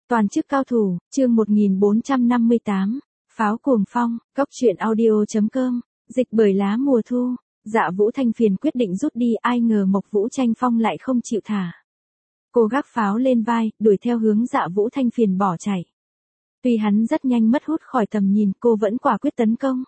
Toàn chức cao thủ, chương 1458, Pháo cuồng phong, Cốc truyện audio.com, dịch bởi lá mùa thu. Dạ Vũ Thanh Phiền quyết định rút đi, ai ngờ Mộc Vũ Tranh Phong lại không chịu thả. Cô gác pháo lên vai, đuổi theo hướng Dạ Vũ Thanh Phiền bỏ chạy. Tuy hắn rất nhanh mất hút khỏi tầm nhìn, cô vẫn quả quyết tấn công.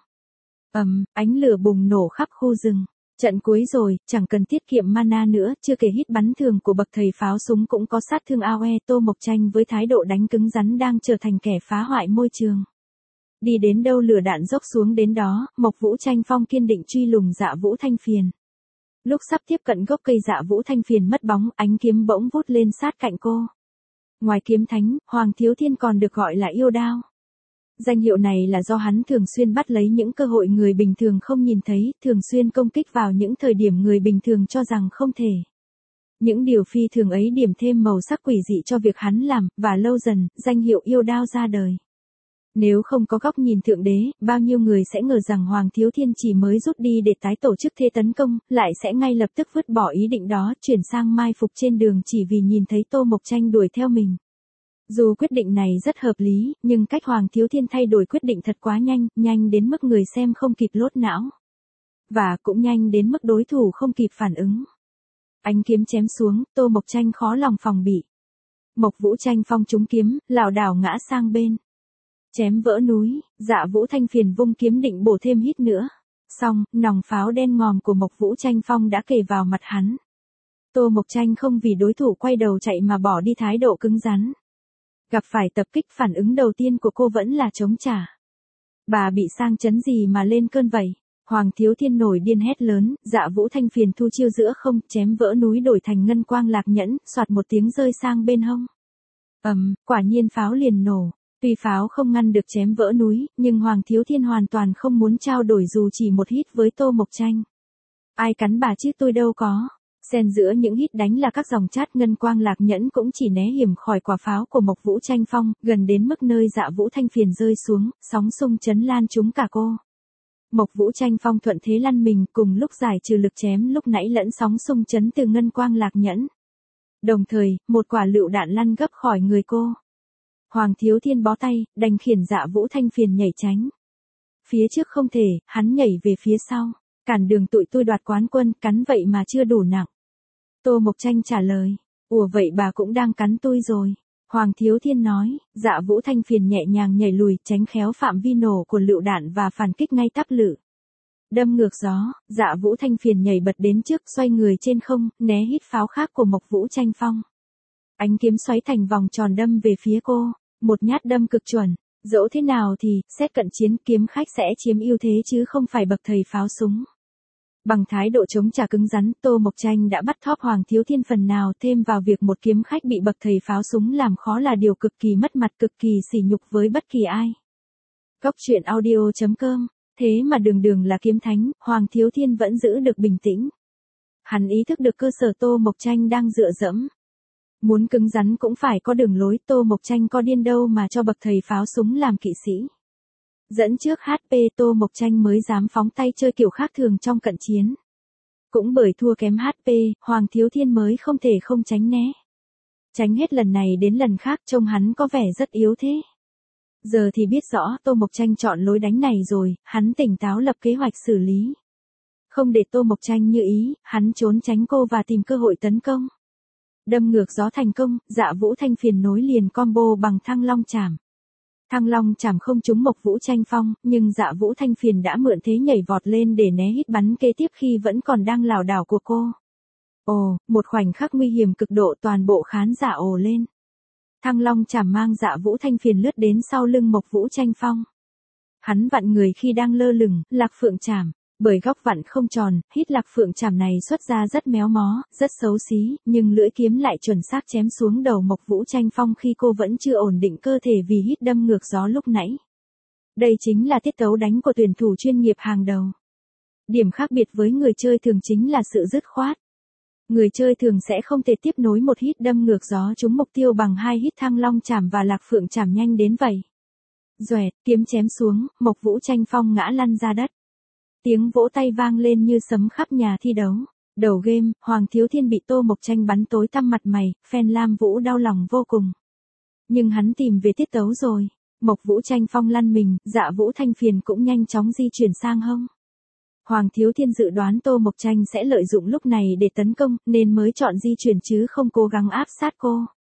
Ánh lửa bùng nổ khắp khu rừng. Trận cuối rồi, chẳng cần tiết kiệm mana nữa, chưa kể hít bắn thường của bậc thầy pháo súng cũng có sát thương AoE. Tô Mộc Tranh với thái độ đánh cứng rắn đang trở thành kẻ phá hoại môi trường. Đi đến đâu lửa đạn dốc xuống đến đó, Mộc Vũ Tranh Phong kiên định truy lùng Dạ Vũ Thanh Phiền. Lúc sắp tiếp cận gốc cây, Dạ Vũ Thanh Phiền mất bóng, ánh kiếm bỗng vút lên sát cạnh cô. Ngoài kiếm thánh, Hoàng Thiếu Thiên còn được gọi là yêu đao. Danh hiệu này là do hắn thường xuyên bắt lấy những cơ hội người bình thường không nhìn thấy, thường xuyên công kích vào những thời điểm người bình thường cho rằng không thể. Những điều phi thường ấy điểm thêm màu sắc quỷ dị cho việc hắn làm, và lâu dần, danh hiệu yêu đao ra đời. Nếu không có góc nhìn thượng đế, bao nhiêu người sẽ ngờ rằng Hoàng Thiếu Thiên chỉ mới rút đi để tái tổ chức thế tấn công, lại sẽ ngay lập tức vứt bỏ ý định đó, chuyển sang mai phục trên đường chỉ vì nhìn thấy Tô Mộc Tranh đuổi theo mình. Dù quyết định này rất hợp lý, nhưng cách Hoàng Thiếu Thiên thay đổi quyết định thật quá nhanh, nhanh đến mức người xem không kịp lốt não. Và cũng nhanh đến mức đối thủ không kịp phản ứng. Ánh kiếm chém xuống, Tô Mộc Tranh khó lòng phòng bị. Mộc Vũ Tranh Phong trúng kiếm, lảo đảo ngã sang bên. Chém vỡ núi, Dạ Vũ Thanh Phiền vung kiếm định bổ thêm hít nữa. Xong, nòng pháo đen ngòm của Mộc Vũ Tranh Phong đã kề vào mặt hắn. Tô Mộc Tranh không vì đối thủ quay đầu chạy mà bỏ đi thái độ cứng rắn. Gặp phải tập kích, phản ứng đầu tiên của cô vẫn là chống trả. Bà bị sang chấn gì mà lên cơn vậy? Hoàng Thiếu Thiên nổi điên hét lớn, Dạ Vũ Thanh Phiền thu chiêu giữa không, chém vỡ núi đổi thành ngân quang lạc nhẫn, soạt một tiếng rơi sang bên hông. Quả nhiên pháo liền nổ. Tuy pháo không ngăn được chém vỡ núi, nhưng Hoàng Thiếu Thiên hoàn toàn không muốn trao đổi dù chỉ một hít với Tô Mộc Tranh. Ai cắn bà chứ, tôi đâu có. Xen giữa những hít đánh là các dòng chát ngân quang lạc nhẫn cũng chỉ né hiểm khỏi quả pháo của Mộc Vũ Tranh Phong, gần đến mức nơi Dạ Vũ Thanh Phiền rơi xuống, sóng xung chấn lan trúng cả cô. Mộc Vũ Tranh Phong thuận thế lăn mình, cùng lúc giải trừ lực chém lúc nãy lẫn sóng xung chấn từ ngân quang lạc nhẫn. Đồng thời, một quả lựu đạn lăn gấp khỏi người cô. Hoàng Thiếu Thiên bó tay, đành khiển Dạ Vũ Thanh Phiền nhảy tránh. Phía trước không thể, hắn nhảy về phía sau. Cản đường tụi tôi đoạt quán quân, cắn vậy mà chưa đủ nặng. Tô Mộc Tranh trả lời, ủa vậy bà cũng đang cắn tôi rồi. Hoàng Thiếu Thiên nói, Dạ Vũ Thanh Phiền nhẹ nhàng nhảy lùi, tránh khéo phạm vi nổ của lựu đạn và phản kích ngay tắp lự. Đâm ngược gió, Dạ Vũ Thanh Phiền nhảy bật đến trước, xoay người trên không, né hít pháo khác của Mộc Vũ Tranh Phong. Ánh kiếm xoáy thành vòng tròn đâm về phía cô, một nhát đâm cực chuẩn. Dẫu thế nào thì, xét cận chiến, kiếm khách sẽ chiếm ưu thế chứ không phải bậc thầy pháo súng. Bằng thái độ chống trả cứng rắn, Tô Mộc Tranh đã bắt thóp Hoàng Thiếu Thiên phần nào, thêm vào việc một kiếm khách bị bậc thầy pháo súng làm khó là điều cực kỳ mất mặt, cực kỳ sỉ nhục với bất kỳ ai. Cốc truyện audio.com, thế mà đường là kiếm thánh, Hoàng Thiếu Thiên vẫn giữ được bình tĩnh. Hắn ý thức được cơ sở Tô Mộc Tranh đang dựa dẫm. Muốn cứng rắn cũng phải có đường lối, Tô Mộc Tranh có điên đâu mà cho bậc thầy pháo súng làm kỵ sĩ. Dẫn trước HP, Tô Mộc Tranh mới dám phóng tay chơi kiểu khác thường trong cận chiến. Cũng bởi thua kém HP, Hoàng Thiếu Thiên mới không thể không tránh né. Tránh hết lần này đến lần khác, trông hắn có vẻ rất yếu thế. Giờ thì biết rõ Tô Mộc Tranh chọn lối đánh này rồi, hắn tỉnh táo lập kế hoạch xử lý. Không để Tô Mộc Tranh như ý, hắn trốn tránh cô và tìm cơ hội tấn công. Đâm ngược gió thành công, Dạ Vũ Thanh Phiền nối liền combo bằng Thăng Long Chảm. Thăng Long Chảm không trúng Mộc Vũ Tranh Phong, nhưng Dạ Vũ Thanh Phiền đã mượn thế nhảy vọt lên để né hít bắn kế tiếp khi vẫn còn đang lảo đảo của cô. Ồ, một khoảnh khắc nguy hiểm cực độ, toàn bộ khán giả ồ lên. Thăng Long Chảm mang Dạ Vũ Thanh Phiền lướt đến sau lưng Mộc Vũ Tranh Phong. Hắn vặn người khi đang lơ lửng, Lạc Phượng Chảm. Bởi góc vặn không tròn, hít Lạc Phượng Chảm này xuất ra rất méo mó, rất xấu xí, nhưng lưỡi kiếm lại chuẩn xác chém xuống đầu Mộc Vũ Tranh Phong khi cô vẫn chưa ổn định cơ thể vì hít đâm ngược gió lúc nãy. Đây chính là tiết tấu đánh của tuyển thủ chuyên nghiệp hàng đầu. Điểm khác biệt với người chơi thường chính là sự dứt khoát. Người chơi thường sẽ không thể tiếp nối một hít đâm ngược gió trúng mục tiêu bằng hai hít Thăng Long Chảm và Lạc Phượng Chảm nhanh đến vậy. Doẹt, kiếm chém xuống, Mộc Vũ Tranh Phong ngã lăn ra đất. Tiếng vỗ tay vang lên như sấm khắp nhà thi đấu. Đầu game, Hoàng Thiếu Thiên bị Tô Mộc Tranh bắn tối tăm mặt mày, fan Lam Vũ đau lòng vô cùng. Nhưng hắn tìm về tiết tấu rồi. Mộc Vũ Tranh Phong lăn mình, Dạ Vũ Thanh Phiền cũng nhanh chóng di chuyển sang hông. Hoàng Thiếu Thiên dự đoán Tô Mộc Tranh sẽ lợi dụng lúc này để tấn công, nên mới chọn di chuyển chứ không cố gắng áp sát cô.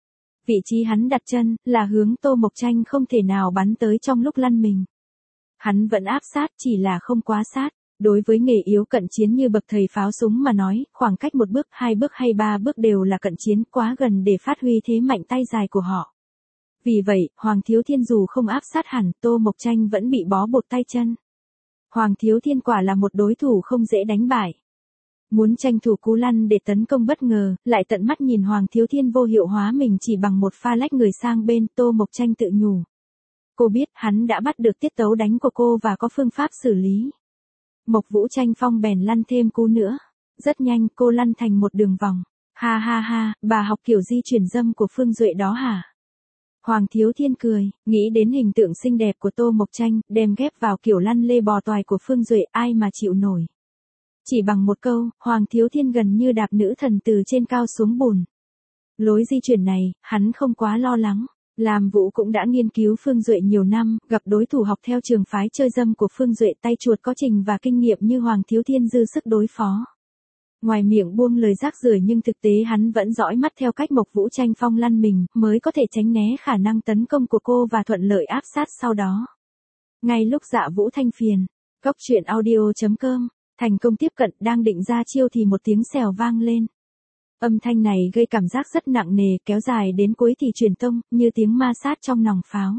Vị trí hắn đặt chân, là hướng Tô Mộc Tranh không thể nào bắn tới trong lúc lăn mình. Hắn vẫn áp sát, chỉ là không quá sát. Đối với nghề yếu cận chiến như bậc thầy pháo súng mà nói, khoảng cách 1 bước, 2 bước hay 3 bước đều là cận chiến quá gần để phát huy thế mạnh tay dài của họ. Vì vậy, Hoàng Thiếu Thiên dù không áp sát hẳn, Tô Mộc Tranh vẫn bị bó buộc tay chân. Hoàng Thiếu Thiên quả là một đối thủ không dễ đánh bại. Muốn tranh thủ cú lăn để tấn công bất ngờ, lại tận mắt nhìn Hoàng Thiếu Thiên vô hiệu hóa mình chỉ bằng một pha lách người sang bên, Tô Mộc Tranh tự nhủ. Cô biết hắn đã bắt được tiết tấu đánh của cô và có phương pháp xử lý. Mộc Vũ Tranh Phong bèn lăn thêm cú nữa. Rất nhanh cô lăn thành một đường vòng. Ha ha ha, bà học kiểu di chuyển dâm của Phương Duệ đó hả? Hoàng Thiếu Thiên cười, nghĩ đến hình tượng xinh đẹp của Tô Mộc Tranh, đem ghép vào kiểu lăn lê bò toài của Phương Duệ, ai mà chịu nổi. Chỉ bằng một câu, Hoàng Thiếu Thiên gần như đạp nữ thần từ trên cao xuống bùn. Lối di chuyển này, hắn không quá lo lắng. Lam Vũ cũng đã nghiên cứu Phương Duệ nhiều năm, gặp đối thủ học theo trường phái chơi dâm của Phương Duệ tay chuột có trình và kinh nghiệm như Hoàng Thiếu Thiên dư sức đối phó. Ngoài miệng buông lời rác rưởi nhưng thực tế hắn vẫn dõi mắt theo cách Mộc Vũ Tranh Phong lăn mình, mới có thể tránh né khả năng tấn công của cô và thuận lợi áp sát sau đó. Ngay lúc Dạ Vũ Thanh Phiền, goctruyện.audio.com, thành công tiếp cận đang định ra chiêu thì một tiếng xèo vang lên. Âm thanh này gây cảm giác rất nặng nề, kéo dài đến cuối thì truyền tông, như tiếng ma sát trong nòng pháo.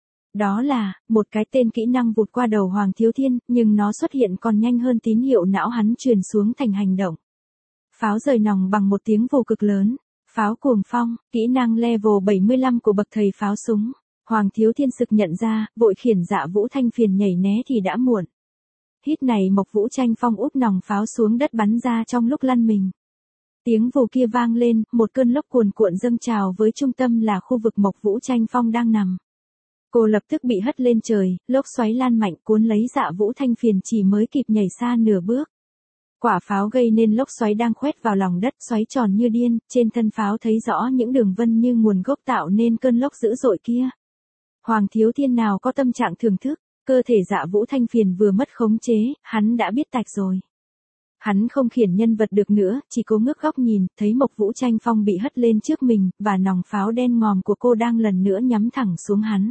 Đó là, một cái tên kỹ năng vụt qua đầu Hoàng Thiếu Thiên, nhưng nó xuất hiện còn nhanh hơn tín hiệu não hắn truyền xuống thành hành động. Pháo rời nòng bằng một tiếng vù cực lớn. Pháo cuồng phong, kỹ năng level 75 của bậc thầy pháo súng. Hoàng Thiếu Thiên sực nhận ra, vội khiển Dạ Vũ Thanh Phiền nhảy né thì đã muộn. Hít này Mộc Vũ Tranh Phong úp nòng pháo xuống đất bắn ra trong lúc lăn mình. Tiếng vù kia vang lên, một cơn lốc cuồn cuộn dâng trào với trung tâm là khu vực Mộc Vũ Tranh Phong đang nằm. Cô lập tức bị hất lên trời, lốc xoáy lan mạnh cuốn lấy Dạ Vũ Thanh Phiền chỉ mới kịp nhảy xa nửa bước. Quả pháo gây nên lốc xoáy đang khoét vào lòng đất xoáy tròn như điên, trên thân pháo thấy rõ những đường vân như nguồn gốc tạo nên cơn lốc dữ dội kia. Hoàng Thiếu Thiên nào có tâm trạng thưởng thức, cơ thể Dạ Vũ Thanh Phiền vừa mất khống chế, hắn đã biết tạch rồi. Hắn không khiển nhân vật được nữa, chỉ cố ngước góc nhìn, thấy Mộc Vũ Tranh Phong bị hất lên trước mình, và nòng pháo đen ngòm của cô đang lần nữa nhắm thẳng xuống hắn.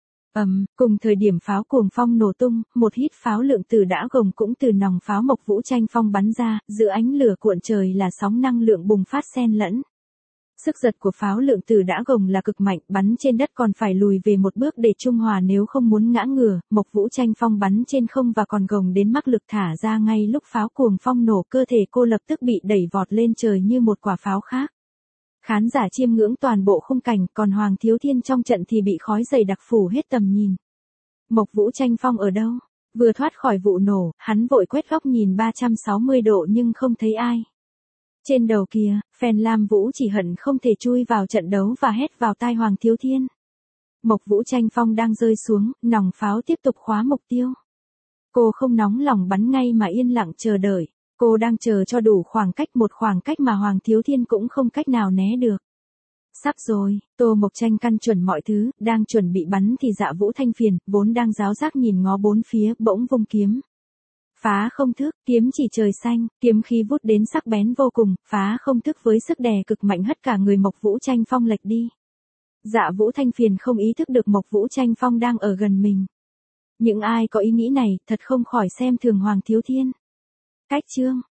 Cùng thời điểm pháo cuồng phong nổ tung, một hít pháo lượng tử đã gồng cũng từ nòng pháo Mộc Vũ Tranh Phong bắn ra, giữa ánh lửa cuộn trời là sóng năng lượng bùng phát xen lẫn. Sức giật của pháo lượng tử đã gồng là cực mạnh, bắn trên đất còn phải lùi về một bước để trung hòa nếu không muốn ngã ngửa. Mộc Vũ Tranh Phong bắn trên không và còn gồng đến mắc lực thả ra ngay lúc pháo cuồng phong nổ, cơ thể cô lập tức bị đẩy vọt lên trời như một quả pháo khác. Khán giả chiêm ngưỡng toàn bộ khung cảnh, còn Hoàng Thiếu Thiên trong trận thì bị khói dày đặc phủ hết tầm nhìn. Mộc Vũ Tranh Phong ở đâu? Vừa thoát khỏi vụ nổ, hắn vội quét góc nhìn 360 độ nhưng không thấy ai. Trên đầu kia, fan Lam Vũ chỉ hận không thể chui vào trận đấu và hét vào tai Hoàng Thiếu Thiên. Mộc Vũ Tranh Phong đang rơi xuống, nòng pháo tiếp tục khóa mục tiêu. Cô không nóng lòng bắn ngay mà yên lặng chờ đợi. Cô đang chờ cho đủ khoảng cách, một khoảng cách mà Hoàng Thiếu Thiên cũng không cách nào né được. Sắp rồi, Tô Mộc Tranh căn chuẩn mọi thứ, đang chuẩn bị bắn thì Dạ Vũ Thanh Phiền, vốn đang ráo rác nhìn ngó bốn phía, bỗng vung kiếm. Phá không thức, kiếm chỉ trời xanh, kiếm khí vút đến sắc bén vô cùng, phá không thức với sức đè cực mạnh hất cả người Mộc Vũ Tranh Phong lệch đi. Dạ Vũ Thanh Phiền không ý thức được Mộc Vũ Tranh Phong đang ở gần mình. Những ai có ý nghĩ này, thật không khỏi xem thường Hoàng Thiếu Thiên. Cách chương